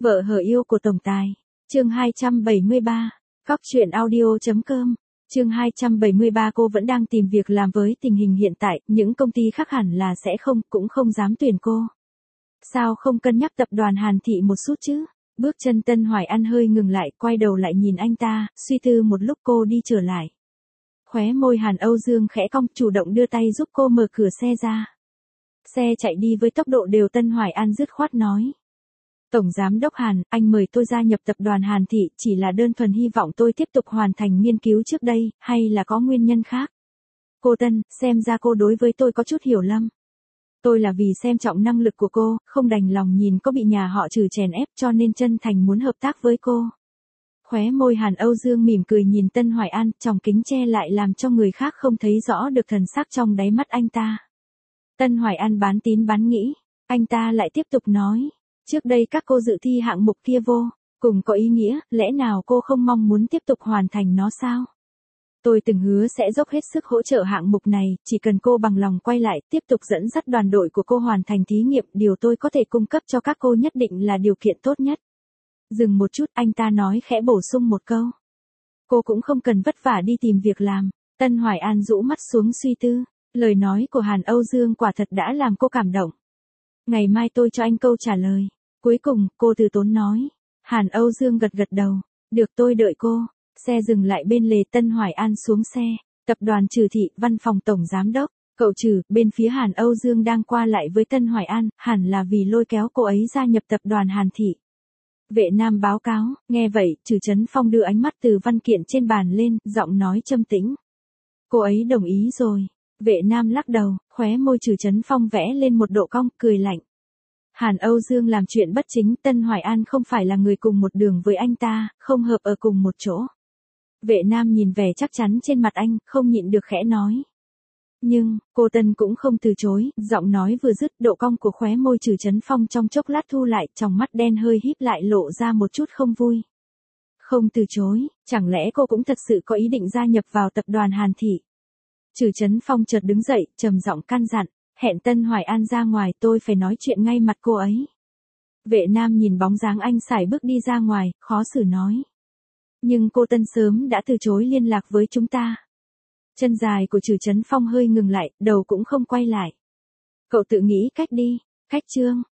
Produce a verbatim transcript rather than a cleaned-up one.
Vợ hờ yêu của tổng tài. Chương hai trăm bảy mươi ba. Cóc truyện audio.com. Chương hai trăm bảy mươi ba. Cô vẫn đang tìm việc làm, với tình hình hiện tại, những công ty khác hẳn là sẽ không, cũng không dám tuyển cô. Sao không cân nhắc tập đoàn Hàn Thị một chút chứ? Bước chân Tân Hoài An hơi ngừng lại, quay đầu lại nhìn anh ta, suy tư một lúc cô đi trở lại. Khóe môi Hàn Âu Dương khẽ cong, chủ động đưa tay giúp cô mở cửa xe ra. Xe chạy đi với tốc độ đều, Tân Hoài An dứt khoát nói. Tổng Giám đốc Hàn, anh mời tôi gia nhập tập đoàn Hàn Thị chỉ là đơn thuần hy vọng tôi tiếp tục hoàn thành nghiên cứu trước đây, hay là có nguyên nhân khác? Cô Tân, xem ra cô đối với tôi có chút hiểu lầm. Tôi là vì xem trọng năng lực của cô, không đành lòng nhìn cô bị nhà họ Trừ chèn ép, cho nên chân thành muốn hợp tác với cô. Khóe môi Hàn Âu Dương mỉm cười nhìn Tân Hoài An, tròng kính che lại làm cho người khác không thấy rõ được thần sắc trong đáy mắt anh ta. Tân Hoài An bán tín bán nghi, anh ta lại tiếp tục nói. Trước đây các cô dự thi hạng mục kia vô cùng có ý nghĩa, lẽ nào cô không mong muốn tiếp tục hoàn thành nó sao? Tôi từng hứa sẽ dốc hết sức hỗ trợ hạng mục này, chỉ cần cô bằng lòng quay lại, tiếp tục dẫn dắt đoàn đội của cô hoàn thành thí nghiệm, điều tôi có thể cung cấp cho các cô nhất định là điều kiện tốt nhất. Dừng một chút, anh ta nói khẽ bổ sung một câu. Cô cũng không cần vất vả đi tìm việc làm. Tân Hoài An rũ mắt xuống suy tư, lời nói của Hàn Âu Dương quả thật đã làm cô cảm động. Ngày mai tôi cho anh câu trả lời. Cuối cùng, cô từ tốn nói. Hàn Âu Dương gật gật đầu. Được, tôi đợi cô. Xe dừng lại bên lề, Tân Hoài An xuống xe. Tập đoàn Trừ Thị, văn phòng tổng giám đốc. Cậu Trừ, bên phía Hàn Âu Dương đang qua lại với Tân Hoài An, hẳn là vì lôi kéo cô ấy gia nhập tập đoàn Hàn Thị. Vệ Nam báo cáo, nghe vậy, Trừ Chấn Phong đưa ánh mắt từ văn kiện trên bàn lên, giọng nói trầm tĩnh. Cô ấy đồng ý rồi. Vệ Nam lắc đầu, khóe môi Trừ Chấn Phong vẽ lên một độ cong, cười lạnh. Hàn Âu Dương làm chuyện bất chính, Tân Hoài An không phải là người cùng một đường với anh ta, không hợp ở cùng một chỗ. Vệ Nam nhìn vẻ chắc chắn trên mặt anh, không nhịn được khẽ nói. Nhưng, cô Tân cũng không từ chối, giọng nói vừa dứt, độ cong của khóe môi Trừ Chấn Phong trong chốc lát thu lại, trong mắt đen hơi híp lại lộ ra một chút không vui. Không từ chối, chẳng lẽ cô cũng thật sự có ý định gia nhập vào tập đoàn Hàn Thị? Trừ Chấn Phong chợt đứng dậy, trầm giọng căn dặn, hẹn Tân Hoài An ra ngoài, tôi phải nói chuyện ngay mặt cô ấy. Vệ Nam nhìn bóng dáng anh sải bước đi ra ngoài, khó xử nói. Nhưng cô Tân sớm đã từ chối liên lạc với chúng ta. Chân dài của Trừ Chấn Phong hơi ngừng lại, đầu cũng không quay lại. Cậu tự nghĩ cách đi. Cách chương.